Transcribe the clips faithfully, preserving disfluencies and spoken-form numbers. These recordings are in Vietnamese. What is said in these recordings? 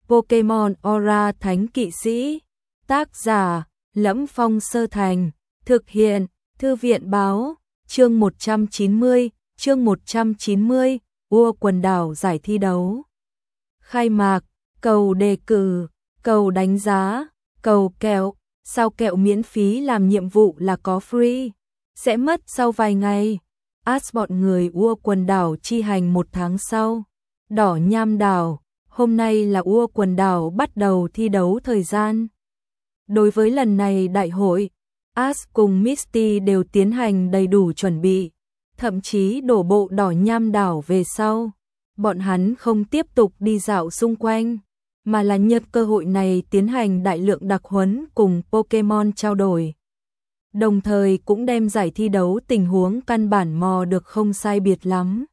Pokemon Aura Thánh Kỵ Sĩ. Tác giả: Lẫm Phong Sơ Thành. Thực hiện: Thư viện báo. Chương một trăm chín mươi, chương một trăm chín mươi, Ua quần đảo giải thi đấu. Khai mạc, cầu đề cử, cầu đánh giá, cầu kẹo, sao kẹo miễn phí làm nhiệm vụ là có free, sẽ mất sau vài ngày. Ask bọn người Ua quần đảo chi hành một tháng sau. Đỏ Nham đảo, hôm nay là Ua quần đảo bắt đầu thi đấu thời gian. Đối với lần này đại hội, Ash cùng Misty đều tiến hành đầy đủ chuẩn bị, thậm chí đổ bộ Đỏ Nham đảo về sau. Bọn hắn không tiếp tục đi dạo xung quanh, mà là nhân cơ hội này tiến hành đại lượng đặc huấn cùng Pokemon trao đổi. Đồng thời cũng đem giải thi đấu tình huống căn bản mò được không sai biệt lắm.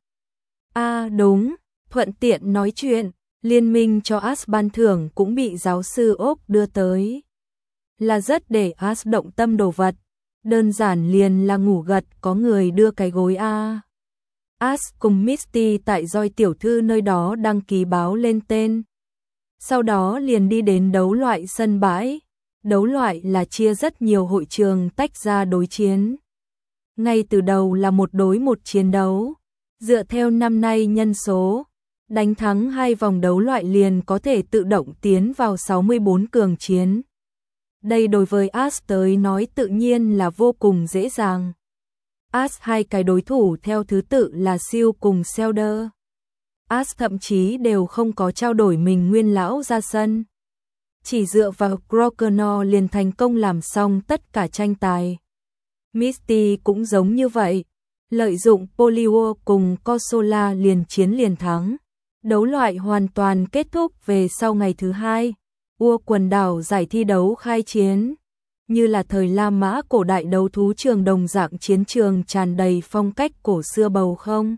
À đúng, thuận tiện nói chuyện, liên minh cho Ash ban thưởng cũng bị giáo sư Oak đưa tới. Là rất để Ash động tâm đồ vật, đơn giản liền là ngủ gật có người đưa cái gối a. Ash cùng Misty tại Doi tiểu thư nơi đó đăng ký báo lên tên. Sau đó liền đi đến đấu loại sân bãi. Đấu loại là chia rất nhiều hội trường tách ra đối chiến. Ngay từ đầu là một đối một chiến đấu. Dựa theo năm nay nhân số, đánh thắng hai vòng đấu loại liền có thể tự động tiến vào sáu mươi bốn cường chiến. Đây đối với Ash tới nói tự nhiên là vô cùng dễ dàng. Ash hai cái đối thủ theo thứ tự là Siêu cùng Zelda. Ash thậm chí đều không có trao đổi mình nguyên lão ra sân. Chỉ dựa vào Croconaw liền thành công làm xong tất cả tranh tài. Misty cũng giống như vậy. Lợi dụng Poliwhirl cùng Corsola liền chiến liền thắng. Đấu loại hoàn toàn kết thúc về sau ngày thứ hai. Ua quần đảo giải thi đấu khai chiến. Như là thời La Mã cổ đại đấu thú trường đồng dạng chiến trường tràn đầy phong cách cổ xưa bầu không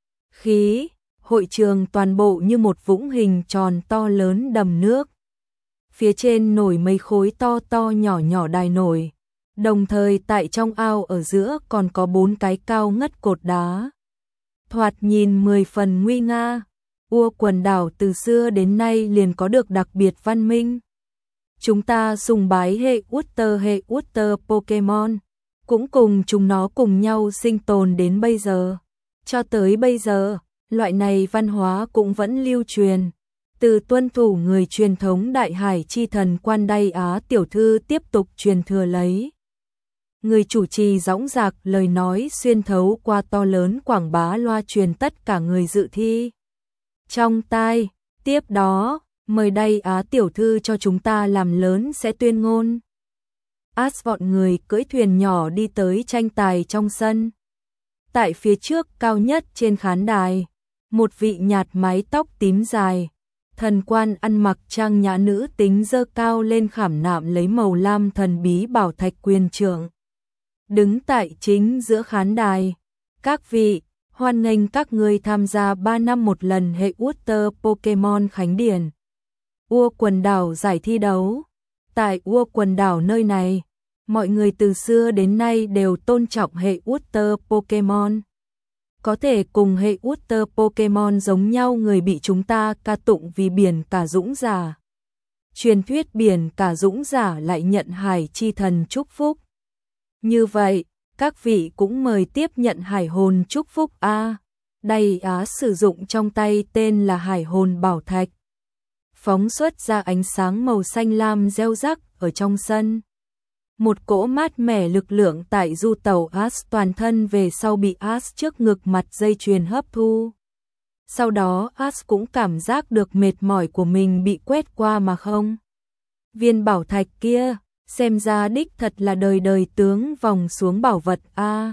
khí. Hội trường toàn bộ như một vũng hình tròn to lớn đầm nước. Phía trên nổi mấy khối to to nhỏ nhỏ đài nổi. Đồng thời tại trong ao ở giữa còn có bốn cái cao ngất cột đá. Thoạt nhìn mười phần nguy nga. Ua quần đảo từ xưa đến nay liền có được đặc biệt văn minh. Chúng ta sùng bái hệ Water hệ Water Pokemon, cũng cùng chúng nó cùng nhau sinh tồn đến bây giờ. Cho tới bây giờ, loại này văn hóa cũng vẫn lưu truyền. Từ tuân thủ người truyền thống Đại Hải chi thần Quan Đay Á tiểu thư tiếp tục truyền thừa lấy. Người chủ trì dõng dạc lời nói xuyên thấu qua to lớn quảng bá loa truyền tất cả người dự thi. Trong tai, tiếp đó, mời Đay Á tiểu thư cho chúng ta làm lớn sẽ tuyên ngôn. Ash bọn người cưỡi thuyền nhỏ đi tới tranh tài trong sân. Tại phía trước cao nhất trên khán đài, một vị nhạt mái tóc tím dài, thần quan ăn mặc trang nhã nữ tính dơ cao lên khảm nạm lấy màu lam thần bí bảo thạch quyền trượng. Đứng tại chính giữa khán đài, các vị, hoan nghênh các người tham gia ba năm một lần hệ Water Pokemon Khánh Điển. Ua quần đảo giải thi đấu. Tại Ua quần đảo nơi này, mọi người từ xưa đến nay đều tôn trọng hệ Water Pokemon. Có thể cùng hệ Water Pokemon giống nhau người bị chúng ta ca tụng vì biển cả dũng giả. Truyền thuyết biển cả dũng giả lại nhận hải chi thần chúc phúc. Như vậy, các vị cũng mời tiếp nhận hải hồn chúc phúc a. Đay Á sử dụng trong tay tên là hải hồn bảo thạch. Phóng xuất ra ánh sáng màu xanh lam reo rắc ở trong sân. Một cỗ mát mẻ lực lượng tại du tàu Ash toàn thân về sau bị Ash trước ngực mặt dây chuyền hấp thu. Sau đó Ash cũng cảm giác được mệt mỏi của mình bị quét qua mà không. Viên bảo thạch kia, xem ra đích thật là đời đời tướng vòng xuống bảo vật a.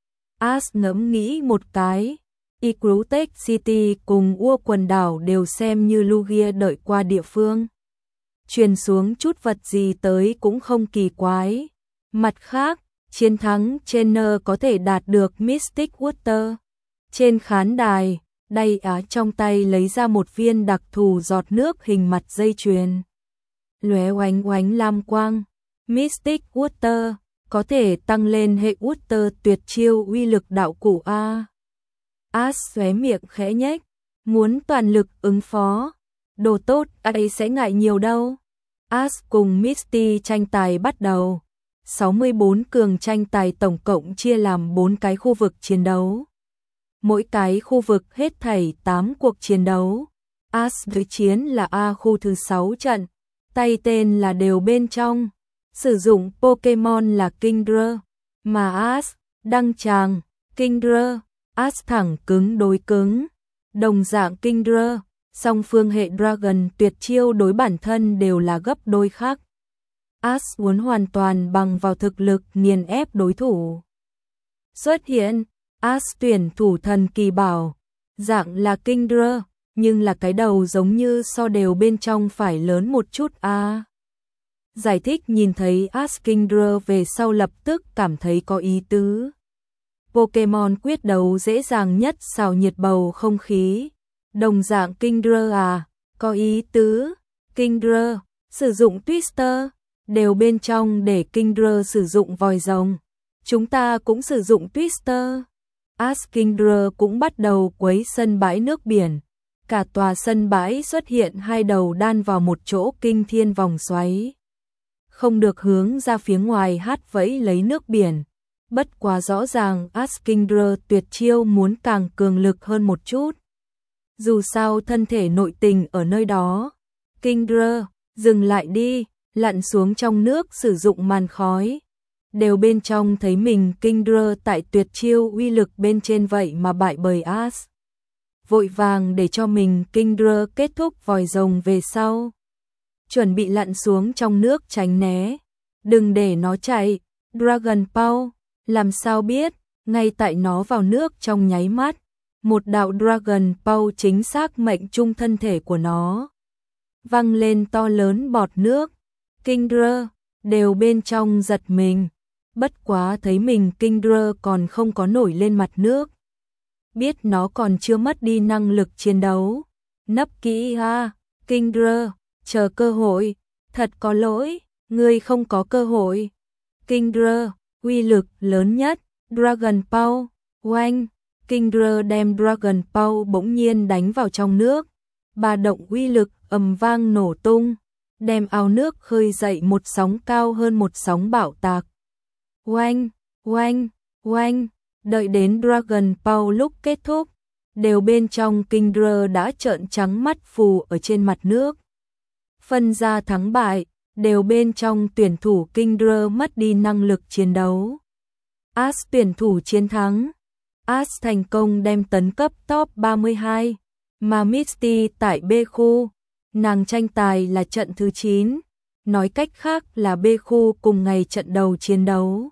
Ash ngẫm nghĩ một cái. Ecruteak City cùng Ua quần đảo đều xem như Lugia đợi qua địa phương. Truyền xuống chút vật gì tới cũng không kỳ quái. Mặt khác, chiến thắng Trainer có thể đạt được Mystic Water. Trên khán đài, Đay Á trong tay lấy ra một viên đặc thù giọt nước hình mặt dây chuyền. Lóe oánh oánh lam quang. Mystic Water có thể tăng lên hệ Water tuyệt chiêu uy lực đạo cụ a. Ash xóe miệng khẽ nhếch, muốn toàn lực ứng phó. Đồ tốt, ai sẽ ngại nhiều đâu. Ash cùng Misty tranh tài bắt đầu. sáu mươi bốn cường tranh tài tổng cộng chia làm bốn cái khu vực chiến đấu. Mỗi cái khu vực hết thảy tám cuộc chiến đấu. Ash đối chiến là A khu thứ sáu trận, tay tên là đều bên trong. Sử dụng Pokemon là Kingdra, mà Ash đăng tràng Kingdra, Ash thẳng cứng đối cứng. Đồng dạng Kingdra, song phương hệ Dragon tuyệt chiêu đối bản thân đều là gấp đôi khác. Ash muốn hoàn toàn bằng vào thực lực nghiền ép đối thủ. Xuất hiện, Ash tuyển thủ thần kỳ bảo, dạng là Kingdra, nhưng là cái đầu giống như so đều bên trong phải lớn một chút a. À. Giải thích nhìn thấy Ash Kingdra về sau lập tức cảm thấy có ý tứ. Pokemon quyết đấu dễ dàng nhất xào nhiệt bầu không khí. Đồng dạng Kingdra à, có ý tứ. Kingdra, sử dụng Twister, đều bên trong để Kingdra sử dụng vòi rồng. Chúng ta cũng sử dụng Twister. Ash Kingdra cũng bắt đầu quấy sân bãi nước biển. Cả tòa sân bãi xuất hiện hai đầu đan vào một chỗ kinh thiên vòng xoáy. Không được hướng ra phía ngoài hát vẫy lấy nước biển. Bất quá rõ ràng Ash Kingdra tuyệt chiêu muốn càng cường lực hơn một chút. Dù sao thân thể nội tình ở nơi đó. Kingdra, dừng lại đi, lặn xuống trong nước sử dụng màn khói. Đều bên trong thấy mình Kingdra tại tuyệt chiêu uy lực bên trên vậy mà bại bởi Ash. Vội vàng để cho mình Kingdra kết thúc vòi rồng về sau. Chuẩn bị lặn xuống trong nước tránh né. Đừng để nó chạy, Dragon Ball, làm sao biết, ngay tại nó vào nước trong nháy mắt. Một đạo Dragon Ball chính xác mệnh trung thân thể của nó. Văng lên to lớn bọt nước. Kingdra, đều bên trong giật mình. Bất quá thấy mình Kingdra còn không có nổi lên mặt nước. Biết nó còn chưa mất đi năng lực chiến đấu. Nấp kỹ ha, Kingdra, chờ cơ hội. Thật có lỗi, ngươi không có cơ hội. Kingdra, uy lực lớn nhất, Dragon Ball, oanh. Kingdra đem Dragon Ball bỗng nhiên đánh vào trong nước. Ba động uy lực ầm vang nổ tung, đem ao nước khơi dậy một sóng cao hơn một sóng bạo tạc. Oanh, oanh, oanh, đợi đến Dragon Ball lúc kết thúc, đều bên trong Kingdra đã trợn trắng mắt phù ở trên mặt nước. Phân ra thắng bại, đều bên trong tuyển thủ Kingdra mất đi năng lực chiến đấu. Ash tuyển thủ chiến thắng. Ash thành công đem tấn cấp top ba mươi hai, mà Misty tại B khu, nàng tranh tài là trận thứ chín, nói cách khác là B khu cùng ngày trận đầu chiến đấu.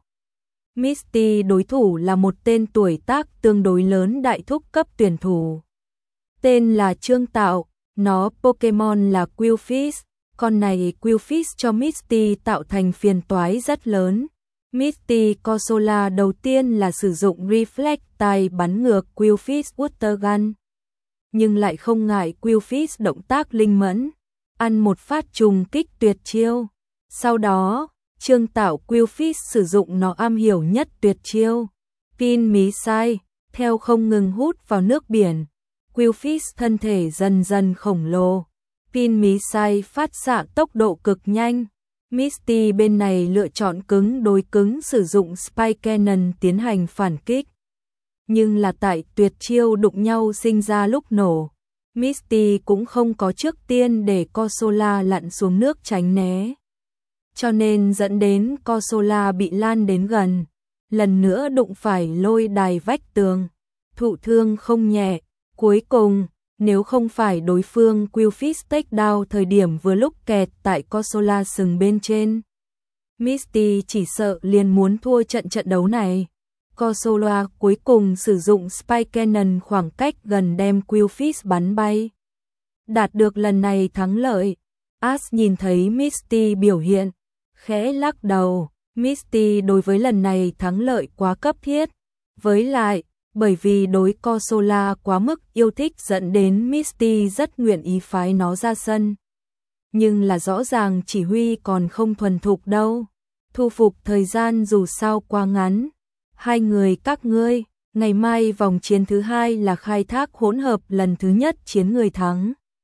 Misty đối thủ là một tên tuổi tác tương đối lớn đại thúc cấp tuyển thủ. Tên là Trương Tạo, nó Pokemon là Qwilfish, con này Qwilfish cho Misty tạo thành phiền toái rất lớn. Misty Corsola đầu tiên là sử dụng Reflect tay bắn ngược Qwilfish Water Gun. Nhưng lại không ngại Qwilfish động tác linh mẫn, ăn một phát trùng kích tuyệt chiêu. Sau đó, Trương Tạo Qwilfish sử dụng nó am hiểu nhất tuyệt chiêu. Pin mí sai, theo không ngừng hút vào nước biển. Qwilfish thân thể dần dần khổng lồ. Pin mí sai phát xạ tốc độ cực nhanh. Misty bên này lựa chọn cứng đối cứng sử dụng Spike Cannon tiến hành phản kích. Nhưng là tại tuyệt chiêu đụng nhau sinh ra lúc nổ. Misty cũng không có trước tiên để Corsola lặn xuống nước tránh né. Cho nên dẫn đến Corsola bị lan đến gần. Lần nữa đụng phải lôi đài vách tường. Thụ thương không nhẹ. Cuối cùng, nếu không phải đối phương Qwilfish takedown thời điểm vừa lúc kẹt tại Corsola sừng bên trên, Misty chỉ sợ liền muốn thua trận trận đấu này. Corsola cuối cùng sử dụng Spike Cannon khoảng cách gần đem Qwilfish bắn bay. Đạt được lần này thắng lợi, Ash nhìn thấy Misty biểu hiện, khẽ lắc đầu. Misty đối với lần này thắng lợi quá cấp thiết. Với lại, bởi vì đối Corsola quá mức yêu thích dẫn đến Misty rất nguyện ý phái nó ra sân. Nhưng là rõ ràng chỉ huy còn không thuần thục đâu. Thu phục thời gian dù sao quá ngắn. Hai người các ngươi, ngày mai vòng chiến thứ hai là khai thác hỗn hợp lần thứ nhất chiến người thắng.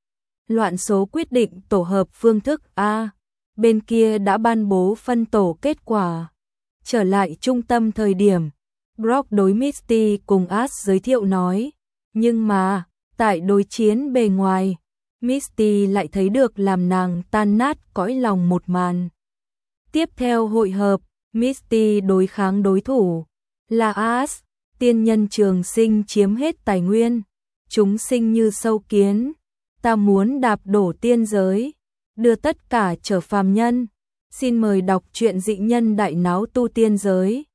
Loạn số quyết định tổ hợp phương thức A. Bên kia đã ban bố phân tổ kết quả. Trở lại trung tâm thời điểm, Brock đối Misty cùng Ash giới thiệu nói. Nhưng mà, tại đối chiến bề ngoài, Misty lại thấy được làm nàng tan nát cõi lòng một màn. Tiếp theo hội hợp, Misty đối kháng đối thủ là Ash, tiên nhân trường sinh chiếm hết tài nguyên, chúng sinh như sâu kiến, ta muốn đạp đổ tiên giới, đưa tất cả trở phàm nhân. Xin mời đọc truyện Dị Nhân Đại Náo Tu Tiên Giới.